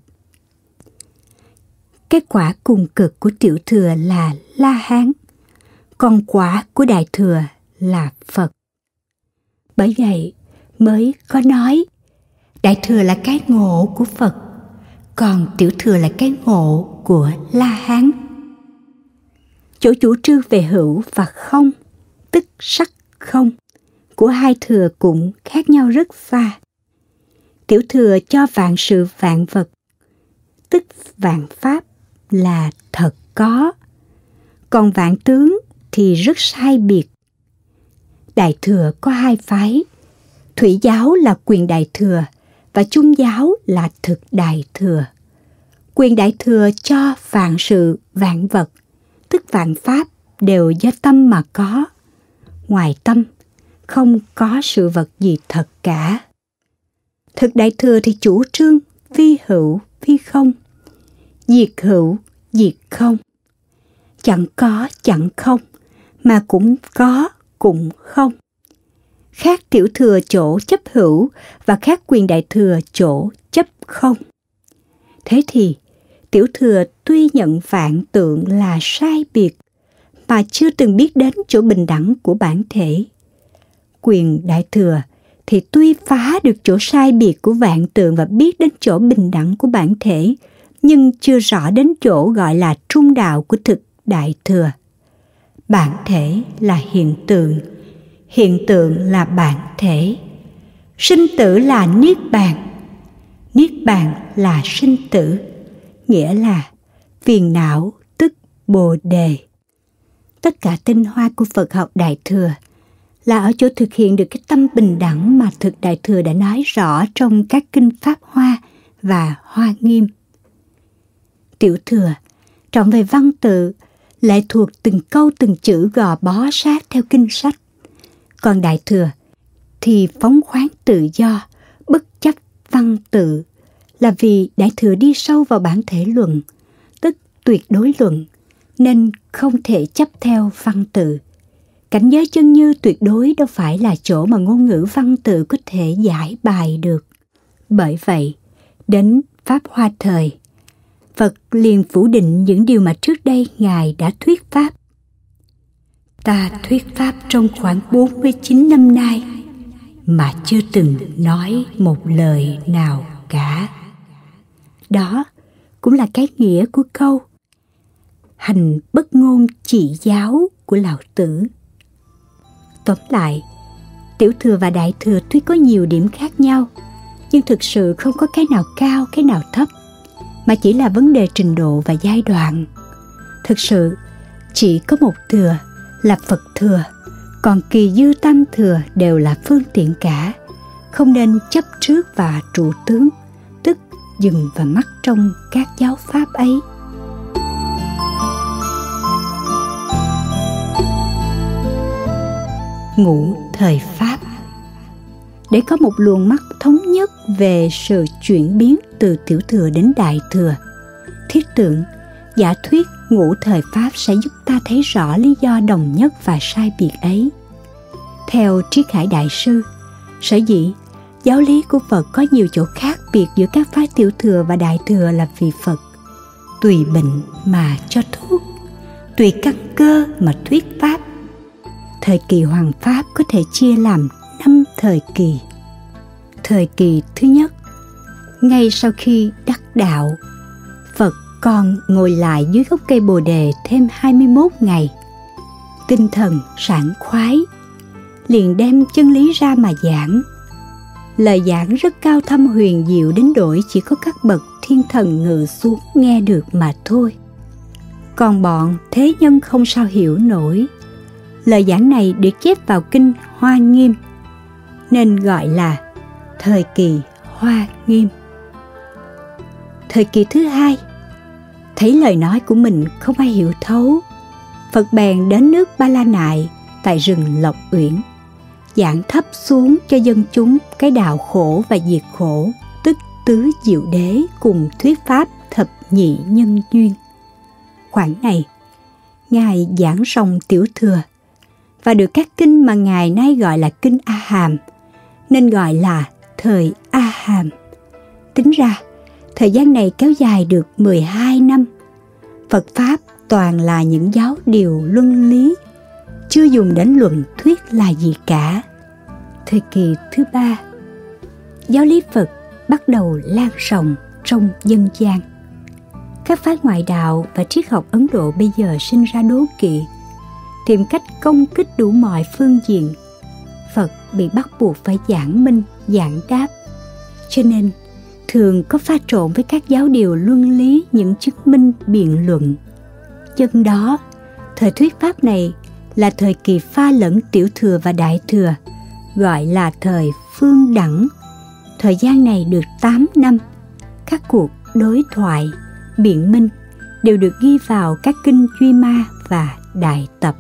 A: Kết quả cùng cực của tiểu thừa là La Hán, còn quả của đại thừa là Phật. Bởi vậy mới có nói đại thừa là cái ngộ của Phật, còn tiểu thừa là cái ngộ của La Hán. Chỗ chủ trương về hữu và không, tức sắc không, của hai thừa cũng khác nhau rất xa. Tiểu thừa cho vạn sự vạn vật, tức vạn pháp là thật có, còn vạn tướng thì rất sai biệt. Đại thừa có hai phái, thủy giáo là quyền đại thừa và chung giáo là thực đại thừa. Quyền đại thừa cho vạn sự vạn vật, tức vạn pháp đều do tâm mà có. Ngoài tâm không có sự vật gì thật cả. Thực đại thừa thì chủ trương phi hữu phi không, diệt hữu diệt không, chẳng có chẳng không, mà cũng có cũng không. Khác tiểu thừa chỗ chấp hữu và khác quyền đại thừa chỗ chấp không. Thế thì tiểu thừa tuy nhận vạn tượng là sai biệt mà chưa từng biết đến chỗ bình đẳng của bản thể. Quyền đại thừa thì tuy phá được chỗ sai biệt của vạn tượng và biết đến chỗ bình đẳng của bản thể, nhưng chưa rõ đến chỗ gọi là trung đạo của thực đại thừa. Bản thể là hiện tượng là bản thể. Sinh tử là niết bàn là sinh tử, nghĩa là phiền não tức bồ đề. Tất cả tinh hoa của Phật học đại thừa là ở chỗ thực hiện được cái tâm bình đẳng mà thực đại thừa đã nói rõ trong các kinh Pháp Hoa và Hoa Nghiêm. Tiểu thừa trọng về văn tự, lệ thuộc từng câu từng chữ gò bó sát theo kinh sách. Còn đại thừa thì phóng khoáng tự do, bất chấp văn tự, là vì đại thừa đi sâu vào bản thể luận, tức tuyệt đối luận, nên không thể chấp theo văn tự. Cảnh giới chân như tuyệt đối đâu phải là chỗ mà ngôn ngữ văn tự có thể giải bài được. Bởi vậy, đến Pháp Hoa thời, Phật liền phủ định những điều mà trước đây Ngài đã thuyết pháp. Ta thuyết pháp trong khoảng 49 năm nay mà chưa từng nói một lời nào cả. Đó cũng là cái nghĩa của câu hành bất ngôn chỉ giáo của Lão Tử. Tóm lại, tiểu thừa và đại thừa tuy có nhiều điểm khác nhau, nhưng thực sự không có cái nào cao, cái nào thấp, mà chỉ là vấn đề trình độ và giai đoạn. Thực sự, chỉ có một thừa là Phật thừa, còn kỳ dư tam thừa đều là phương tiện cả, không nên chấp trước và trụ tướng, tức dừng và mắc trong các giáo pháp ấy. ngũ thời Pháp. Để có một luồng mắt thống nhất về sự chuyển biến từ tiểu thừa đến đại thừa, thiết tưởng, giả thuyết ngũ thời Pháp sẽ giúp ta thấy rõ lý do đồng nhất và sai biệt ấy. Theo Triết Hải Đại Sư, sở dĩ giáo lý của Phật có nhiều chỗ khác biệt giữa các phái tiểu thừa và đại thừa là vì Phật tùy bệnh mà cho thuốc, tùy căn cơ mà thuyết pháp. Thời kỳ Hoàng Pháp có thể chia làm 5 thời kỳ. Thời kỳ thứ nhất, ngay sau khi đắc đạo, Phật còn ngồi lại dưới gốc cây Bồ Đề thêm 21 ngày. Tinh thần sảng khoái, liền đem chân lý ra mà giảng. Lời giảng rất cao thâm huyền diệu đến nỗi chỉ có các bậc thiên thần ngự xuống nghe được mà thôi. Còn bọn thế nhân không sao hiểu nổi. Lời giảng này được chép vào kinh Hoa Nghiêm, nên gọi là thời kỳ Hoa Nghiêm. Thời kỳ thứ hai, thấy lời nói của mình không ai hiểu thấu, Phật bèn đến nước Ba La Nại tại rừng Lộc Uyển, giảng thấp xuống cho dân chúng cái đạo khổ và diệt khổ, tức tứ diệu đế cùng thuyết pháp thập nhị nhân duyên. Khoảng này, Ngài giảng ròng tiểu thừa và được các kinh mà ngày nay gọi là kinh A Hàm, nên gọi là thời A Hàm. Tính ra, thời gian này kéo dài được 12 năm. Phật Pháp toàn là những giáo điều luân lý, chưa dùng đến luận thuyết là gì cả. Thời kỳ thứ ba, giáo lý Phật bắt đầu lan rộng trong dân gian. Các phái ngoại đạo và triết học Ấn Độ bây giờ sinh ra đố kỵ, tìm cách công kích đủ mọi phương diện. Phật bị bắt buộc phải giảng minh, giảng đáp, cho nên thường có pha trộn với các giáo điều luân lý những chứng minh biện luận. Chân đó, thời thuyết pháp này là thời kỳ pha lẫn tiểu thừa và đại thừa, gọi là thời phương đẳng. Thời gian này được 8 năm. Các cuộc đối thoại, biện minh đều được ghi vào các kinh Duy Ma và Đại Tập.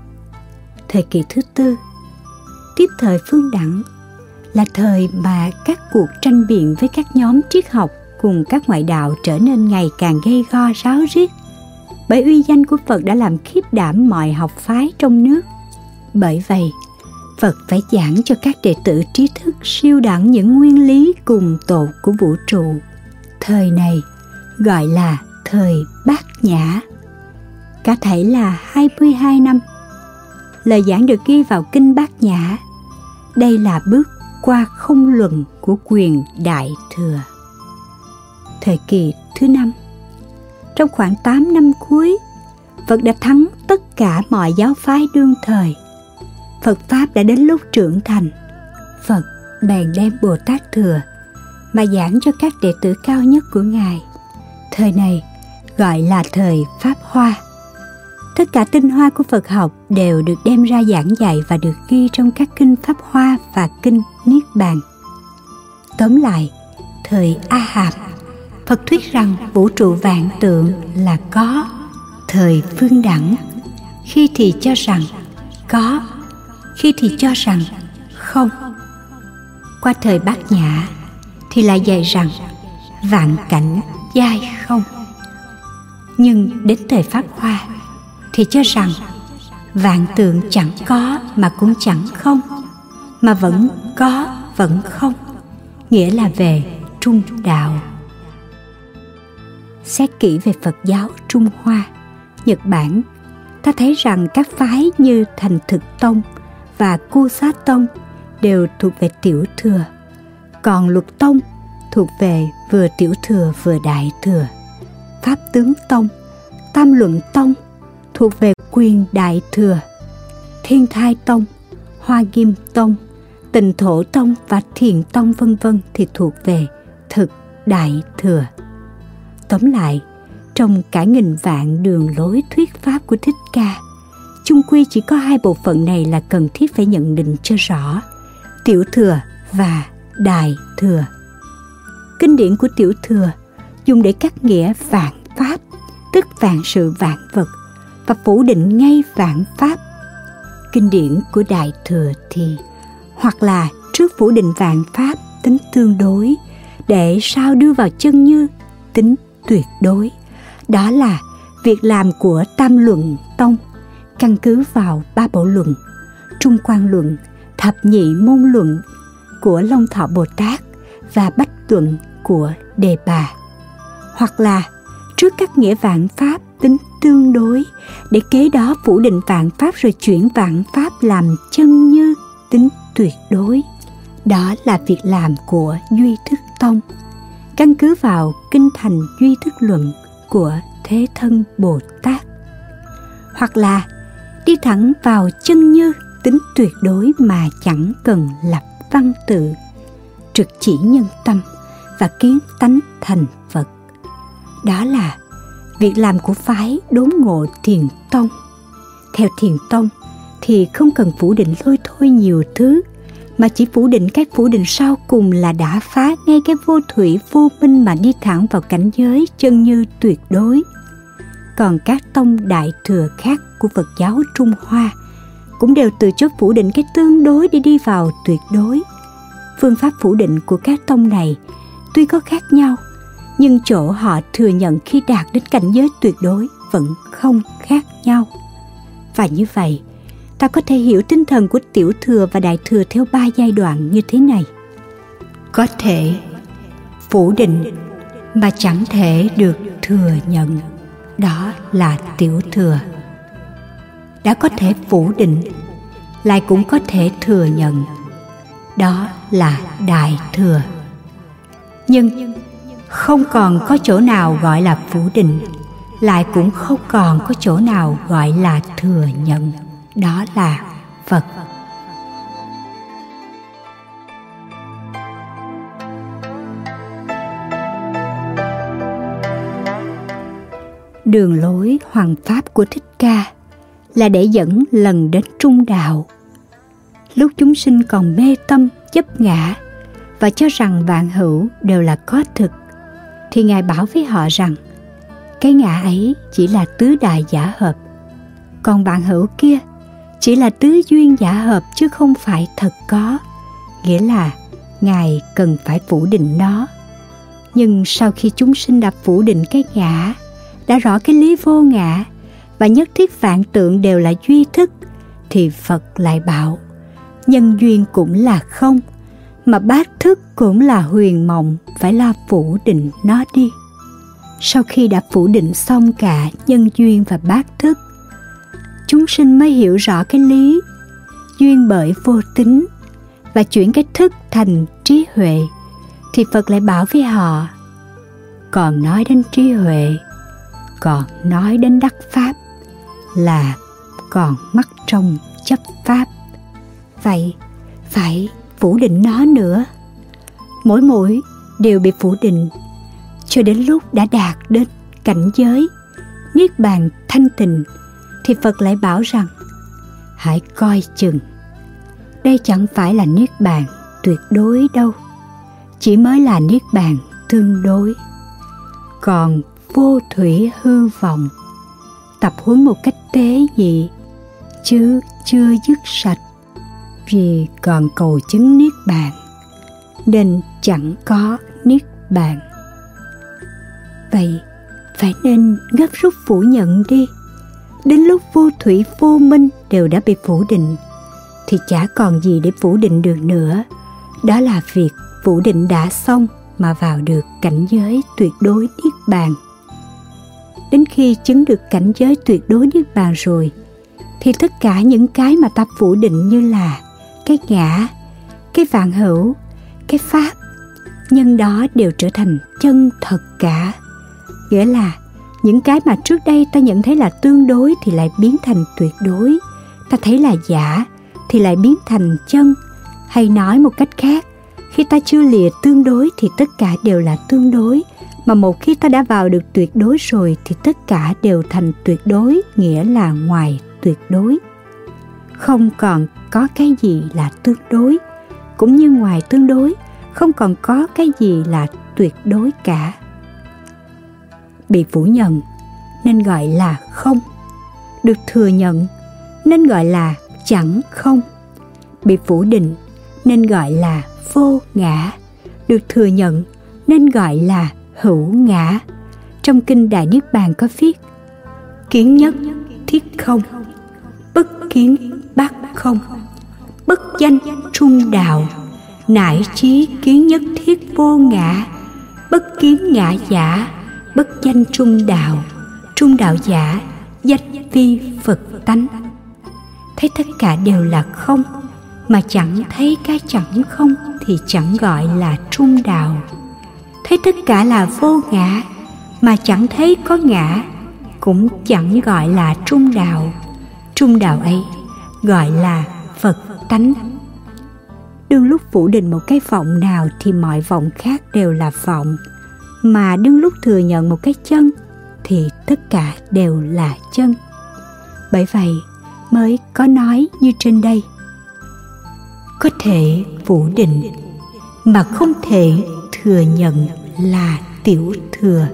A: Thời kỳ thứ tư, tiếp thời phương đẳng, là thời mà các cuộc tranh biện với các nhóm triết học cùng các ngoại đạo trở nên ngày càng gay go ráo riết, bởi uy danh của Phật đã làm khiếp đảm mọi học phái trong nước. Bởi vậy, Phật phải giảng cho các đệ tử trí thức siêu đẳng những nguyên lý cùng tột của vũ trụ. Thời này gọi là thời Bát Nhã, cả thảy là 22 năm. Lời giảng được ghi vào kinh Bát Nhã. Đây là bước qua không luận của quyền đại thừa. Thời kỳ thứ năm, trong khoảng 8 năm cuối, Phật đã thắng tất cả mọi giáo phái đương thời. Phật Pháp đã đến lúc trưởng thành. Phật bèn đem Bồ Tát Thừa mà giảng cho các đệ tử cao nhất của Ngài. Thời này gọi là thời Pháp Hoa. Tất cả tinh hoa của Phật học đều được đem ra giảng dạy và được ghi trong các kinh Pháp Hoa và kinh Niết Bàn. Tóm lại, thời A Hàm, Phật thuyết rằng vũ trụ vạn tượng là có. Thời phương đẳng, khi thì cho rằng có, khi thì cho rằng không. Qua thời Bát Nhã thì lại dạy rằng vạn cảnh giai không. Nhưng đến thời Pháp Hoa thì cho rằng vạn tượng chẳng có mà cũng chẳng không, mà vẫn có vẫn không, nghĩa là về trung đạo. Xét kỹ về Phật giáo Trung Hoa, Nhật Bản, ta thấy rằng các phái như Thành Thực Tông và Cu Xá Tông đều thuộc về tiểu thừa, còn Luật Tông thuộc về vừa tiểu thừa vừa đại thừa. Pháp Tướng Tông, Tam Luận Tông thuộc về quyền đại thừa. Thiên Thai Tông, Hoa Nghiêm Tông, Tịnh Thổ Tông và Thiền Tông vân vân thì thuộc về thực đại thừa. Tóm lại, trong cả nghìn vạn đường lối thuyết pháp của Thích Ca, chung quy chỉ có hai bộ phận này là cần thiết phải nhận định cho rõ: tiểu thừa và đại thừa. Kinh điển của tiểu thừa dùng để cắt nghĩa vạn pháp, tức vạn sự vạn vật, và phủ định ngay vạn pháp. kinh điển của Đại Thừa thì hoặc là trước phủ định vạn pháp tính tương đối, để sao đưa vào chân như tính tuyệt đối. Đó là việc làm của Tam Luận Tông, căn cứ vào Ba Bộ Luận, Trung Quan Luận, Thập Nhị Môn Luận của Long Thọ Bồ Tát và Bách Luận của Đề Bà. Hoặc là trước các nghĩa vạn pháp tính tương đối, để kế đó phủ định vạn pháp rồi chuyển vạn pháp làm chân như tính tuyệt đối. Đó là việc làm của Duy Thức Tông, căn cứ vào Kinh Thành Duy Thức Luận của Thế Thân Bồ Tát. Hoặc là đi thẳng vào chân như tính tuyệt đối mà chẳng cần lập văn tự, trực chỉ nhân tâm và kiến tánh thành Phật. Đó là việc làm của phái Đốn Ngộ Thiền Tông. Theo Thiền Tông thì không cần phủ định lôi thôi nhiều thứ, mà chỉ phủ định cái phủ định sau cùng là đã phá ngay cái vô thủy vô minh mà đi thẳng vào cảnh giới chân như tuyệt đối. Còn các tông Đại Thừa khác của Phật giáo Trung Hoa cũng đều từ chối phủ định cái tương đối để đi vào tuyệt đối. Phương pháp phủ định của các tông này tuy có khác nhau, nhưng chỗ họ thừa nhận khi đạt đến cảnh giới tuyệt đối vẫn không khác nhau. Và như vậy, ta có thể hiểu tinh thần của Tiểu Thừa và Đại Thừa theo 3 giai đoạn như thế này. Có thể phủ định mà chẳng thể được thừa nhận, đó là Tiểu Thừa. Đã có thể phủ định, lại cũng có thể thừa nhận, đó là Đại Thừa. Nhưng không còn có chỗ nào gọi là phủ định, lại cũng không còn có chỗ nào gọi là thừa nhận, đó là Phật. Đường lối hoằng pháp của Thích Ca là để dẫn lần đến trung đạo. Lúc chúng sinh còn mê tâm chấp ngã và cho rằng vạn hữu đều là có thực, thì Ngài bảo với họ rằng cái ngã ấy chỉ là tứ đại giả hợp, còn vạn hữu kia chỉ là tứ duyên giả hợp chứ không phải thật có. Nghĩa là Ngài cần phải phủ định nó. Nhưng sau khi chúng sinh đã phủ định cái ngã, đã rõ cái lý vô ngã và nhất thiết vạn tượng đều là duy thức, thì Phật lại bảo nhân duyên cũng là không, mà bát thức cũng là huyền mộng, phải lo phủ định nó đi. Sau khi đã phủ định xong cả nhân duyên và bát thức, chúng sinh mới hiểu rõ cái lý duyên bởi vô tính và chuyển cái thức thành trí huệ, thì Phật lại bảo với họ: còn nói đến trí huệ, còn nói đến đắc pháp là còn mắc trong chấp pháp. Vậy phải phủ định nó nữa. Mỗi đều bị phủ định, cho đến lúc đã đạt đến cảnh giới niết bàn thanh tịnh, thì Phật lại bảo rằng hãy coi chừng, đây chẳng phải là niết bàn tuyệt đối đâu, chỉ mới là niết bàn tương đối. Còn vô thủy hư vọng, tập huấn một cách tế nhị, chứ chưa dứt sạch, vì còn cầu chứng niết bàn, nên chẳng có niết bàn. Vậy phải nên gấp rút phủ nhận đi. Đến lúc vô thủy vô minh đều đã bị phủ định, thì chả còn gì để phủ định được nữa. Đó là việc phủ định đã xong mà vào được cảnh giới tuyệt đối niết bàn. Đến khi chứng được cảnh giới tuyệt đối niết bàn rồi, thì tất cả những cái mà ta phủ định như là cái ngã, cái vạn hữu, cái pháp, nhân đó đều trở thành chân thật cả. Nghĩa là những cái mà trước đây ta nhận thấy là tương đối thì lại biến thành tuyệt đối, ta thấy là giả thì lại biến thành chân. Hay nói một cách khác, khi ta chưa lìa tương đối thì tất cả đều là tương đối, mà một khi ta đã vào được tuyệt đối rồi thì tất cả đều thành tuyệt đối, nghĩa là ngoài tuyệt đối. Không còn có cái gì là tương đối, cũng như ngoài tương đối không còn có cái gì là tuyệt đối cả. Bị phủ nhận nên gọi là không, được thừa nhận nên gọi là chẳng không. Bị phủ định nên gọi là vô ngã, được thừa nhận nên gọi là hữu ngã. Trong kinh Đại Niết Bàn có viết: kiến nhất thiết không, bất kiến bát không, bất danh trung đạo, nải chí kiến nhất thiết vô ngã, bất kiến ngã giả, bất danh trung đạo giả, danh vi Phật tánh. Thấy tất cả đều là không, mà chẳng thấy cái chẳng không thì chẳng gọi là trung đạo. Thấy tất cả là vô ngã, mà chẳng thấy có ngã, cũng chẳng gọi là trung đạo. Trung đạo ấy gọi là Phật tánh. Đương lúc phủ định một cái vọng nào thì mọi vọng khác đều là vọng, mà đương lúc thừa nhận một cái chân thì tất cả đều là chân. Bởi vậy mới có nói như trên đây: có thể phủ định mà không thể thừa nhận là tiểu thừa.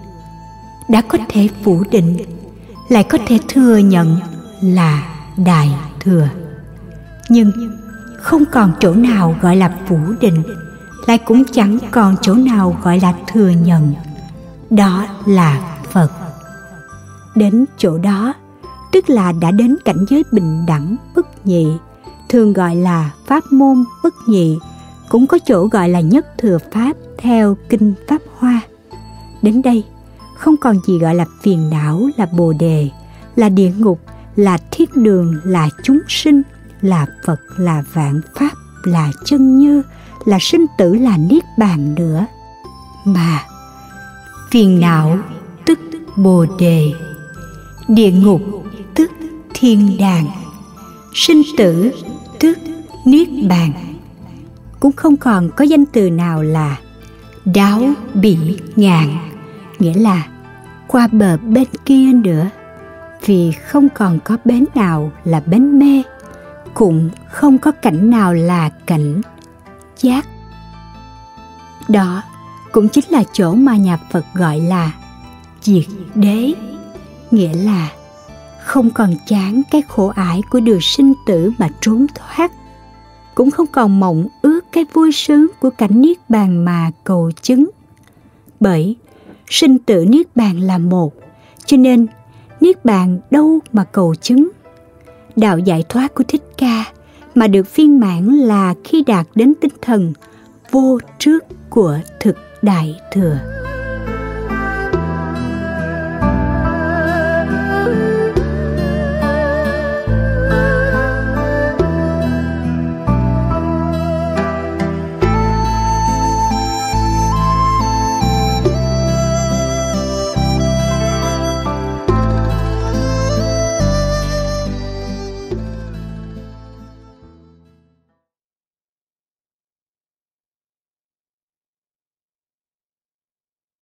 A: Đã có thể phủ định lại có thể thừa nhận là đại thừa. Nhưng không còn chỗ nào gọi là phủ định, lại cũng chẳng còn chỗ nào gọi là thừa nhận. Đó là Phật. Đến chỗ đó tức là đã đến cảnh giới bình đẳng bất nhị, thường gọi là pháp môn bất nhị, cũng có chỗ gọi là nhất thừa pháp theo kinh Pháp Hoa. Đến đây không còn gì gọi là phiền não, là bồ đề, là địa ngục, là thiên đường, là chúng sinh, là Phật, là vạn pháp, là chân như, là sinh tử, là niết bàn nữa. Mà phiền não tức bồ đề, địa ngục tức thiên đàng, sinh tử tức niết bàn. Cũng không còn có danh từ nào là đáo bỉ ngạn, nghĩa là qua bờ bên kia nữa, vì không còn có bến nào là bến mê, cũng không có cảnh nào là cảnh giác. Đó cũng chính là chỗ mà nhà Phật gọi là diệt đế, nghĩa là không còn chán cái khổ ải của đường sinh tử mà trốn thoát, cũng không còn mộng ước cái vui sướng của cảnh niết bàn mà cầu chứng. Bởi sinh tử niết bàn là một, cho nên niết bàn đâu mà cầu chứng. Đạo giải thoát của Thích Ca mà được viên mãn là khi đạt đến tinh thần vô trước của thực đại thừa.